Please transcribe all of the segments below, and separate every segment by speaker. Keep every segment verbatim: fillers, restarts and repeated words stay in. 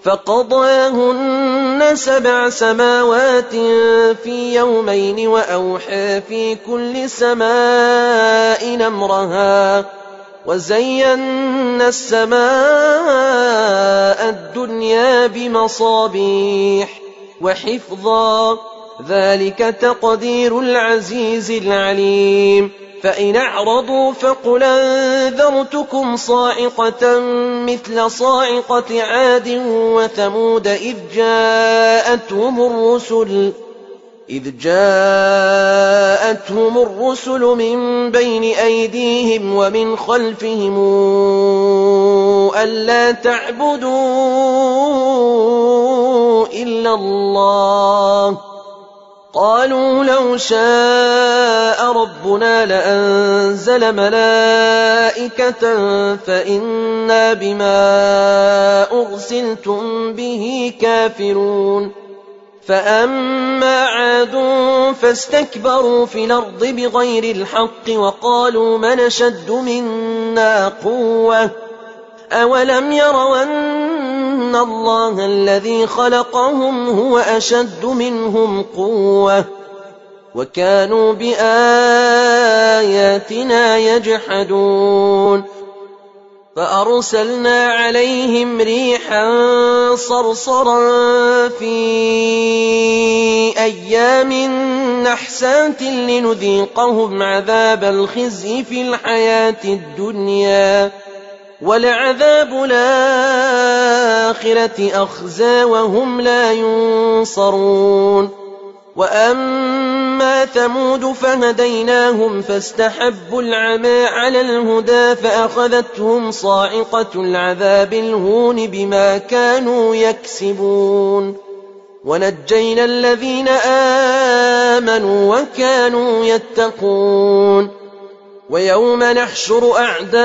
Speaker 1: فقضاهن سبع سماوات في يومين وأوحى في كل سماء أمرها وزينا السماء الدنيا بمصابيح وحفظا ذلك تقدير العزيز العليم فإن أعرضوا فقل أنذرتكم صاعقة مثل صاعقة عاد وثمود إذ جاءتهم الرسل إذ جاءتهم الرسل من بين أيديهم ومن خلفهم ألا تعبدوا إلا الله قالوا لو شاء ربنا لأنزل ملائكة فإنا بما أرسلتم به كافرون فأما عاد فاستكبروا في الأرض بغير الحق وقالوا من أشد منا قوة أولم يروا أن الله الذي خلقهم هو أشد منهم قوة وكانوا بآياتنا يجحدون فأرسلنا عليهم ريحا صرصرا في أيام نحسات لنذيقهم عذاب الخزي في الحياة الدنيا ولعذاب الآخرة أخزى وهم لا ينصرون وأما ثمود فهديناهم فاستحبوا العمى على الهدى فأخذتهم صاعقة العذاب الهون بما كانوا يكسبون ونجينا الذين آمنوا وكانوا يتقون ويوم نحشر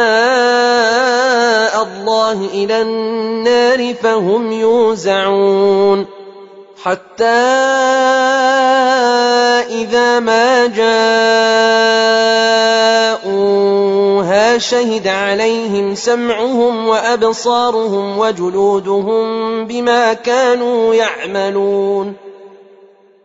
Speaker 1: أعداء الله إلى النار فهم يوزعون حتى إذا ما جاءوها شهد عليهم سمعهم وأبصارهم وجلودهم بما كانوا يعملون